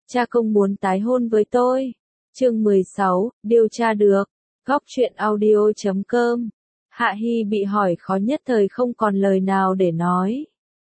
cha không muốn tái hôn với tôi. Chương 16, điều tra được. Góc truyện audio.com. Hạ Hi bị hỏi khó nhất thời không còn lời nào để nói.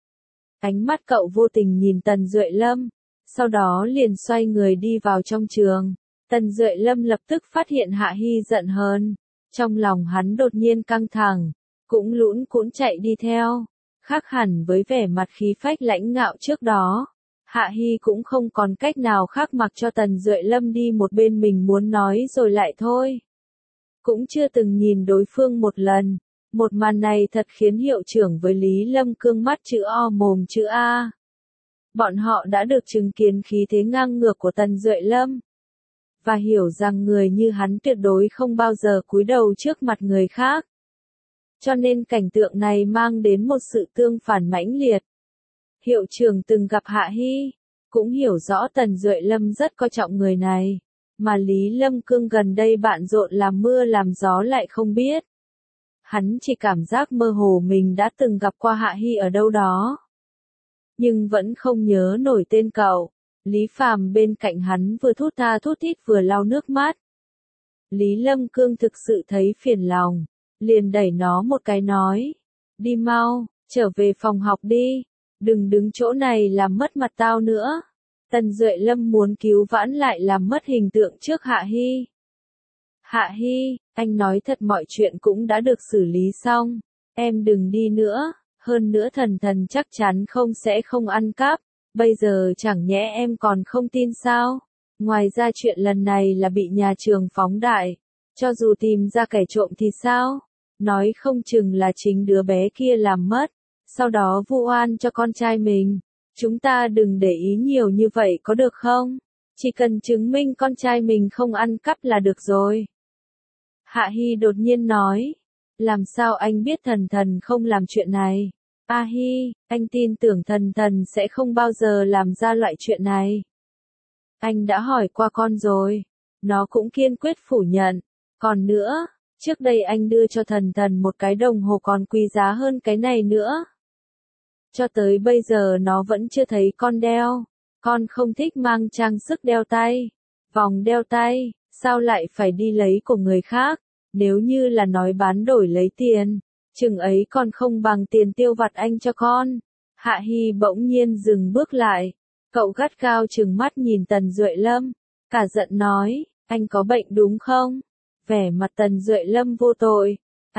Ánh mắt cậu vô tình nhìn Tần Duệ Lâm, sau đó liền xoay người đi vào trong trường. Tần Duệ Lâm lập tức phát hiện Hạ Hi giận hơn, trong lòng hắn đột nhiên căng thẳng, cũng lũn cũn chạy đi theo, khác hẳn với vẻ mặt khí phách lãnh ngạo trước đó. Hạ Hi cũng không còn cách nào khác mặc cho Tần Duệ Lâm đi một bên, mình muốn nói rồi lại thôi. Cũng chưa từng nhìn đối phương một lần. Một màn này thật khiến hiệu trưởng với Lý Lâm Cương mắt chữ O mồm chữ A. Bọn họ đã được chứng kiến khí thế ngang ngược của Tần Duệ Lâm, và hiểu rằng người như hắn tuyệt đối không bao giờ cúi đầu trước mặt người khác. Cho nên cảnh tượng này mang đến một sự tương phản mãnh liệt. Hiệu trưởng từng gặp Hạ Hi, cũng hiểu rõ Tần Duệ Lâm rất coi trọng người này, mà Lý Lâm Cương gần đây bận rộn làm mưa làm gió lại không biết. Hắn chỉ cảm giác mơ hồ mình đã từng gặp qua Hạ Hi ở đâu đó, nhưng vẫn không nhớ nổi tên cậu. Lý Phàm bên cạnh hắn vừa thút tha thút thít vừa lau nước mắt. Lý Lâm Cương thực sự thấy phiền lòng, liền đẩy nó một cái nói, đi mau, trở về phòng học đi, đừng đứng chỗ này làm mất mặt tao nữa. Tần Duệ Lâm muốn cứu vãn lại làm mất hình tượng trước Hạ Hi. Hạ Hi, anh nói thật mọi chuyện cũng đã được xử lý xong, em đừng đi nữa, hơn nữa Thần Thần chắc chắn không ăn cắp, bây giờ chẳng nhẽ em còn không tin sao? Ngoài ra chuyện lần này là bị nhà trường phóng đại, cho dù tìm ra kẻ trộm thì sao? Nói không chừng là chính đứa bé kia làm mất, sau đó vu oan cho con trai mình. Chúng ta đừng để ý nhiều như vậy có được không? Chỉ cần chứng minh con trai mình không ăn cắp là được rồi. Hạ Hi đột nhiên nói, làm sao anh biết Thần Thần không làm chuyện này? A Hi, anh tin tưởng Thần Thần sẽ không bao giờ làm ra loại chuyện này. Anh đã hỏi qua con rồi, nó cũng kiên quyết phủ nhận. Còn nữa, trước đây anh đưa cho Thần Thần một cái đồng hồ còn quý giá hơn cái này nữa. Cho tới bây giờ nó vẫn chưa thấy con đeo. Con không thích mang trang sức đeo tay, vòng đeo tay, sao lại phải đi lấy của người khác? Nếu như là nói bán đổi lấy tiền, chừng ấy còn không bằng tiền tiêu vặt anh cho con. Hạ Hi bỗng nhiên dừng bước lại, cậu gắt gao trừng mắt nhìn Tần Duệ Lâm, cả giận nói, anh có bệnh đúng không? Vẻ mặt Tần Duệ Lâm vô tội,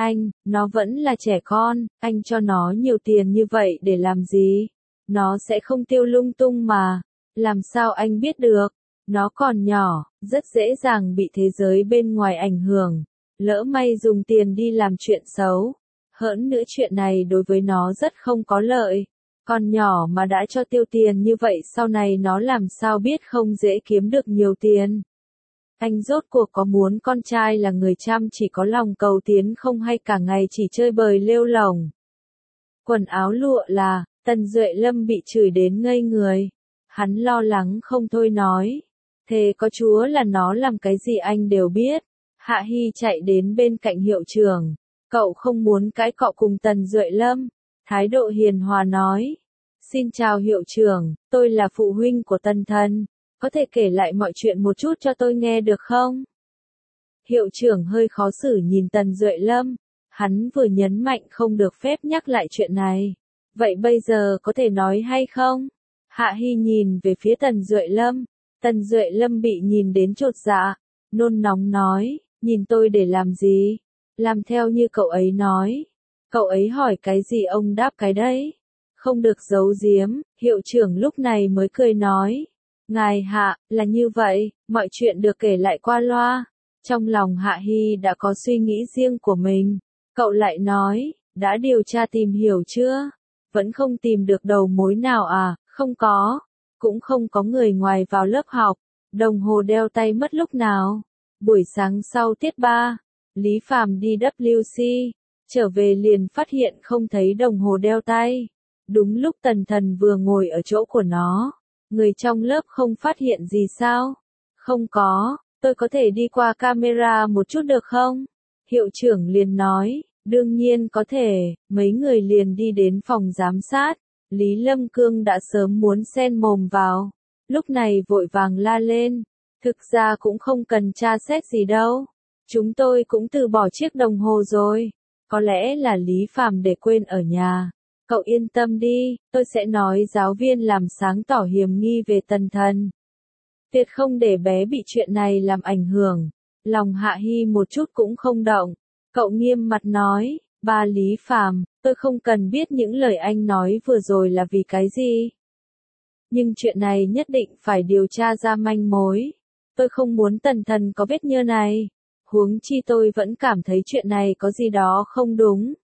nó vẫn là trẻ con, anh cho nó nhiều tiền như vậy để làm gì? Nó sẽ không tiêu lung tung mà, làm sao anh biết được? Nó còn nhỏ, rất dễ dàng bị thế giới bên ngoài ảnh hưởng, lỡ may dùng tiền đi làm chuyện xấu. Hơn nữa chuyện này đối với nó rất không có lợi. Con nhỏ mà đã cho tiêu tiền như vậy sau này nó làm sao biết không dễ kiếm được nhiều tiền. Anh rốt cuộc có muốn con trai là người chăm chỉ có lòng cầu tiến không hay cả ngày chỉ chơi bời lêu lổng? Quần áo lụa là, Tần Duệ Lâm bị chửi đến ngây người. Hắn lo lắng không thôi nói, thế có Chúa là nó làm cái gì anh đều biết. Hạ Hi chạy đến bên cạnh hiệu trưởng, cậu không muốn cãi cọ cùng Tần Duệ Lâm, thái độ hiền hòa nói, xin chào hiệu trưởng, tôi là phụ huynh của Tần Thần, có thể kể lại mọi chuyện một chút cho tôi nghe được không? Hiệu trưởng hơi khó xử nhìn Tần Duệ Lâm, hắn vừa nhấn mạnh không được phép nhắc lại chuyện này, vậy bây giờ có thể nói hay không? Hạ Hi nhìn về phía Tần Duệ Lâm, Tần Duệ Lâm bị nhìn đến chột dạ, nôn nóng nói, nhìn tôi để làm gì? Làm theo như cậu ấy nói. Cậu ấy hỏi cái gì ông đáp cái đấy. Không được giấu giếm, hiệu trưởng lúc này mới cười nói. Ngài Hạ, là như vậy, mọi chuyện được kể lại qua loa. Trong lòng Hạ Hi đã có suy nghĩ riêng của mình. Cậu lại nói, đã điều tra tìm hiểu chưa? Vẫn không tìm được đầu mối nào à? Không có. Cũng không có người ngoài vào lớp học. Đồng hồ đeo tay mất lúc nào? Buổi sáng sau tiết 3, Lý Phàm đi WC, trở về liền phát hiện không thấy đồng hồ đeo tay. Đúng lúc Tần Thần vừa ngồi ở chỗ của nó, người trong lớp không phát hiện gì sao? Không có, tôi có thể đi qua camera một chút được không? Hiệu trưởng liền nói, đương nhiên có thể, mấy người liền đi đến phòng giám sát. Lý Lâm Cương đã sớm muốn xen mồm vào, lúc này vội vàng la lên. Thực ra cũng không cần tra xét gì đâu. Chúng tôi cũng từ bỏ chiếc đồng hồ rồi. Có lẽ là Lý Phàm để quên ở nhà. Cậu yên tâm đi, tôi sẽ nói giáo viên làm sáng tỏ hiểm nghi về Tần Thần. Tuyệt không để bé bị chuyện này làm ảnh hưởng. Lòng Hạ Hi một chút cũng không động. Cậu nghiêm mặt nói, ba Lý Phàm, tôi không cần biết những lời anh nói vừa rồi là vì cái gì. Nhưng chuyện này nhất định phải điều tra ra manh mối. Tôi không muốn Tần Thần có vết nhơ này. Huống chi tôi vẫn cảm thấy chuyện này có gì đó không đúng.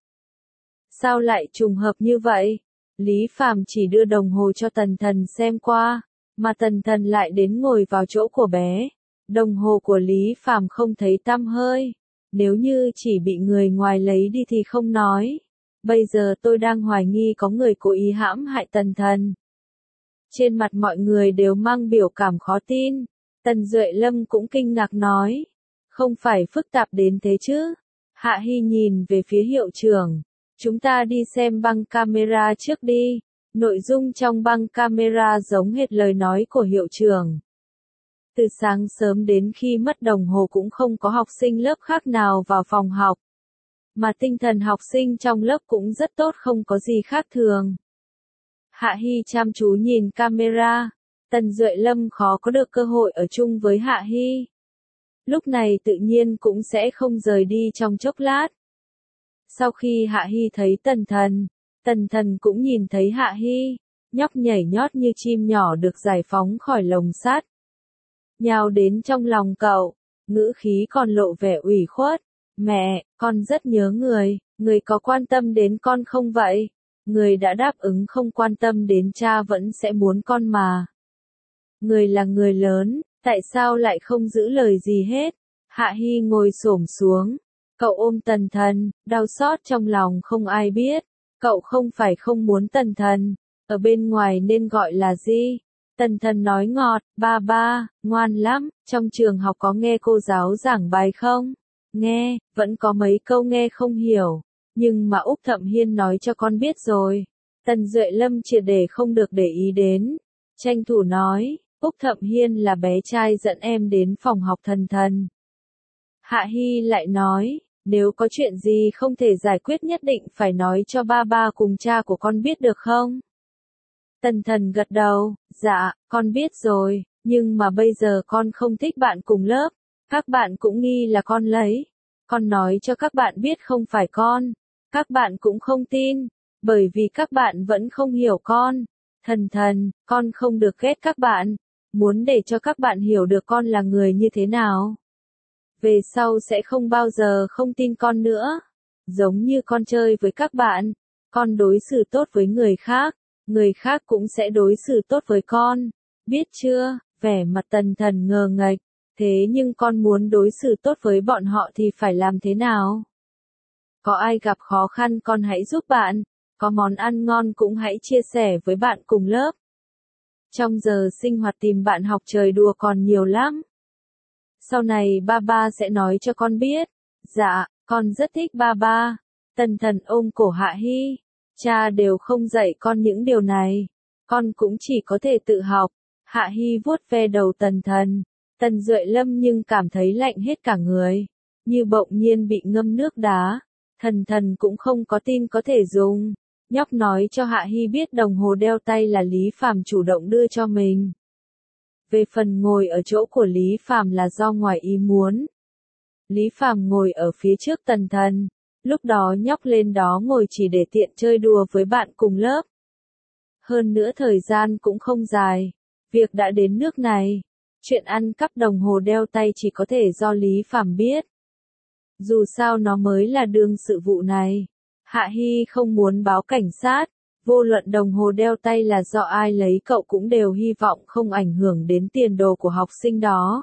Sao lại trùng hợp như vậy? Lý Phàm chỉ đưa đồng hồ cho Tần Thần xem qua, mà Tần Thần lại đến ngồi vào chỗ của bé. Đồng hồ của Lý Phàm không thấy tăm hơi. Nếu như chỉ bị người ngoài lấy đi thì không nói. Bây giờ tôi đang hoài nghi có người cố ý hãm hại Tần Thần. Trên mặt mọi người đều mang biểu cảm khó tin. Tần Duệ Lâm cũng kinh ngạc nói. Không phải phức tạp đến thế chứ. Hạ Hi nhìn về phía hiệu trưởng. Chúng ta đi xem băng camera trước đi. Nội dung trong băng camera giống hệt lời nói của hiệu trưởng. Từ sáng sớm đến khi mất đồng hồ cũng không có học sinh lớp khác nào vào phòng học. Mà tinh thần học sinh trong lớp cũng rất tốt, không có gì khác thường. Hạ Hi chăm chú nhìn camera. Tần Duệ Lâm khó có được cơ hội ở chung với Hạ Hi. Lúc này tự nhiên cũng sẽ không rời đi trong chốc lát. Sau khi Hạ Hi thấy Tần Thần cũng nhìn thấy Hạ Hi, nhóc nhảy nhót như chim nhỏ được giải phóng khỏi lồng sắt. Nhào đến trong lòng cậu, ngữ khí còn lộ vẻ ủy khuất. Mẹ, con rất nhớ người có quan tâm đến con không vậy? Người đã đáp ứng không quan tâm đến cha vẫn sẽ muốn con mà. Người là người lớn, tại sao lại không giữ lời gì hết? Hạ Hi ngồi xổm xuống. Cậu ôm Tần Thần, đau xót trong lòng không ai biết. Cậu không phải không muốn Tần Thần, ở bên ngoài nên gọi là gì? Tần Thần nói ngọt, ba ba, ngoan lắm, trong trường học có nghe cô giáo giảng bài không? Nghe, vẫn có mấy câu nghe không hiểu, nhưng mà Úc Thậm Hiên nói cho con biết rồi. Tần Duệ Lâm triệt để không được để ý đến. Tranh thủ nói, Úc Thậm Hiên là bé trai dẫn em đến phòng học Thần. Hạ Hi lại nói, nếu có chuyện gì không thể giải quyết nhất định phải nói cho ba ba cùng cha của con biết được không? Tần Thần gật đầu, dạ, con biết rồi, nhưng mà bây giờ con không thích bạn cùng lớp. Các bạn cũng nghi là con lấy. Con nói cho các bạn biết không phải con. Các bạn cũng không tin, bởi vì các bạn vẫn không hiểu con. Thần, con không được ghét các bạn. Muốn để cho các bạn hiểu được con là người như thế nào. Về sau sẽ không bao giờ không tin con nữa. Giống như con chơi với các bạn, con đối xử tốt với người khác cũng sẽ đối xử tốt với con. Biết chưa? Vẻ mặt Tần Thần ngờ nghệch. Thế nhưng con muốn đối xử tốt với bọn họ thì phải làm thế nào? Có ai gặp khó khăn con hãy giúp bạn, có món ăn ngon cũng hãy chia sẻ với bạn cùng lớp. Trong giờ sinh hoạt tìm bạn học chơi đùa còn nhiều lắm. Sau này ba ba sẽ nói cho con biết. Dạ, con rất thích ba ba. Tần Thần ôm cổ Hạ Hi. Cha đều không dạy con những điều này. Con cũng chỉ có thể tự học. Hạ Hi vuốt ve đầu Tần Thần. Tần Duệ Lâm nhưng cảm thấy lạnh hết cả người. Như bỗng nhiên bị ngâm nước đá. Thần cũng không có tin có thể dùng. Nhóc nói cho Hạ Hi biết đồng hồ đeo tay là Lý Phàm chủ động đưa cho mình. Về phần ngồi ở chỗ của Lý Phàm là do ngoài ý muốn. Lý Phàm ngồi ở phía trước Tần Thần. Lúc đó nhóc lên đó ngồi chỉ để tiện chơi đùa với bạn cùng lớp. Hơn nữa thời gian cũng không dài. Việc đã đến nước này. Chuyện ăn cắp đồng hồ đeo tay chỉ có thể do Lý Phàm biết. Dù sao nó mới là đương sự vụ này. Hạ Hi không muốn báo cảnh sát. Vô luận đồng hồ đeo tay là do ai lấy cậu cũng đều hy vọng không ảnh hưởng đến tiền đồ của học sinh đó.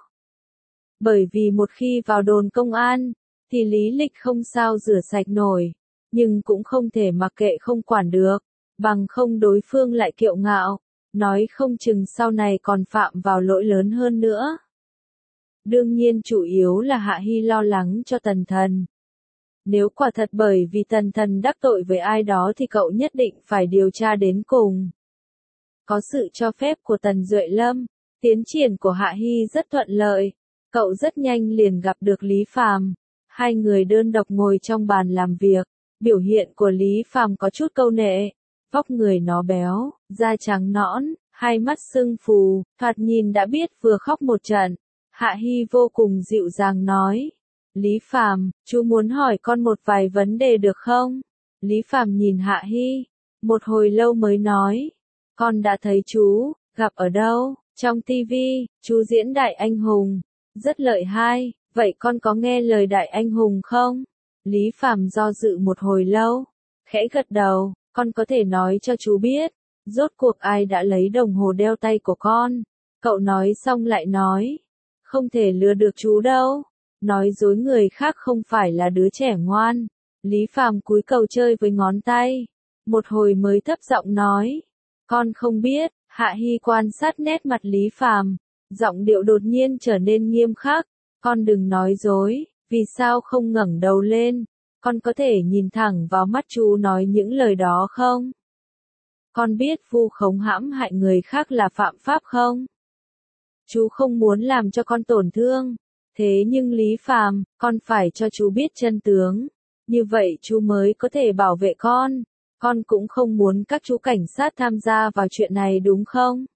Bởi vì một khi vào đồn công an, thì lý lịch không sao rửa sạch nổi. Nhưng cũng không thể mặc kệ không quản được. Bằng không đối phương lại kiêu ngạo. Nói không chừng sau này còn phạm vào lỗi lớn hơn nữa. Đương nhiên chủ yếu là Hạ Hi lo lắng cho Tần Thần. Nếu quả thật bởi vì Tần Thần đắc tội với ai đó thì cậu nhất định phải điều tra đến cùng. Có sự cho phép của Tần Duệ Lâm, tiến triển của Hạ Hy rất thuận lợi. Cậu rất nhanh liền gặp được Lý Phàm. Hai người đơn độc ngồi trong bàn làm việc. Biểu hiện của Lý Phàm có chút câu nệ. Vóc người nó béo, da trắng nõn, hai mắt sưng phù, thoạt nhìn đã biết vừa khóc một trận. Hạ Hy vô cùng dịu dàng nói. Lý Phàm, chú muốn hỏi con một vài vấn đề được không? Lý Phàm nhìn Hạ Hy, một hồi lâu mới nói. Con đã thấy chú, gặp ở đâu? Trong tivi, chú diễn đại anh hùng. Rất lợi hại, vậy con có nghe lời đại anh hùng không? Lý Phàm do dự một hồi lâu, khẽ gật đầu, con có thể nói cho chú biết, rốt cuộc ai đã lấy đồng hồ đeo tay của con. Cậu nói xong lại nói, không thể lừa được chú đâu, nói dối người khác không phải là đứa trẻ ngoan. Lý Phàm cúi đầu chơi với ngón tay, một hồi mới thấp giọng nói, con không biết. Hạ Hy quan sát nét mặt Lý Phàm, giọng điệu đột nhiên trở nên nghiêm khắc, con đừng nói dối, vì sao không ngẩng đầu lên, con có thể nhìn thẳng vào mắt chú nói những lời đó không? Con biết vu khống hãm hại người khác là phạm pháp không? Chú không muốn làm cho con tổn thương, thế nhưng Lý Phàm, con phải cho chú biết chân tướng, như vậy chú mới có thể bảo vệ con. Con cũng không muốn các chú cảnh sát tham gia vào chuyện này đúng không?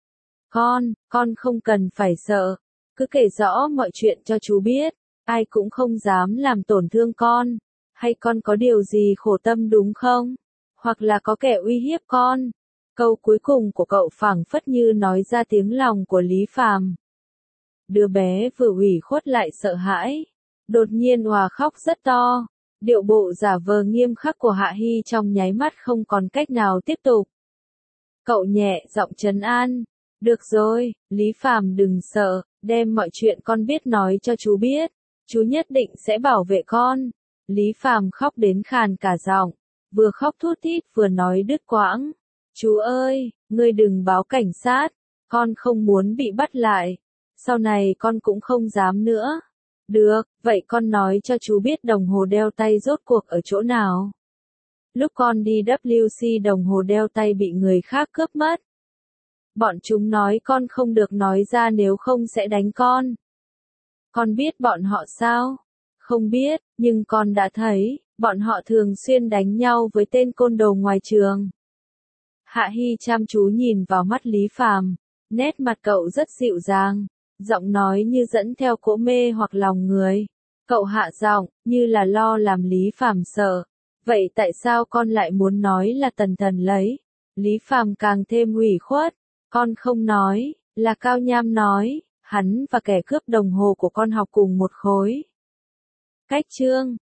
Con không cần phải sợ, cứ kể rõ mọi chuyện cho chú biết, ai cũng không dám làm tổn thương con. Hay con có điều gì khổ tâm đúng không? Hoặc là có kẻ uy hiếp con? Câu cuối cùng của cậu phảng phất như nói ra tiếng lòng của Lý Phàm. Đứa bé vừa ủy khuất lại sợ hãi, đột nhiên òa khóc rất to. Điệu bộ giả vờ nghiêm khắc của Hạ Hy trong nháy mắt không còn cách nào tiếp tục. Cậu nhẹ giọng trấn an. Được rồi, Lý Phàm đừng sợ, đem mọi chuyện con biết nói cho chú biết. Chú nhất định sẽ bảo vệ con. Lý Phàm khóc đến khàn cả giọng, vừa khóc thút thít vừa nói đứt quãng. Chú ơi, ngươi đừng báo cảnh sát, con không muốn bị bắt lại. Sau này con cũng không dám nữa. Được, vậy con nói cho chú biết đồng hồ đeo tay rốt cuộc ở chỗ nào. Lúc con đi WC đồng hồ đeo tay bị người khác cướp mất. Bọn chúng nói con không được nói ra nếu không sẽ đánh con. Con biết bọn họ sao? Không biết, nhưng con đã thấy, bọn họ thường xuyên đánh nhau với tên côn đồ ngoài trường. Hạ Hy chăm chú nhìn vào mắt Lý Phàm, nét mặt cậu rất dịu dàng. Giọng nói như dẫn theo cỗ mê hoặc lòng người. Cậu hạ giọng, như là lo làm Lý Phàm sợ. Vậy tại sao con lại muốn nói là Tần Thần lấy? Lý Phàm càng thêm ủy khuất. Con không nói, là Cao Nham nói, hắn và kẻ cướp đồng hồ của con học cùng một khối. Cách chương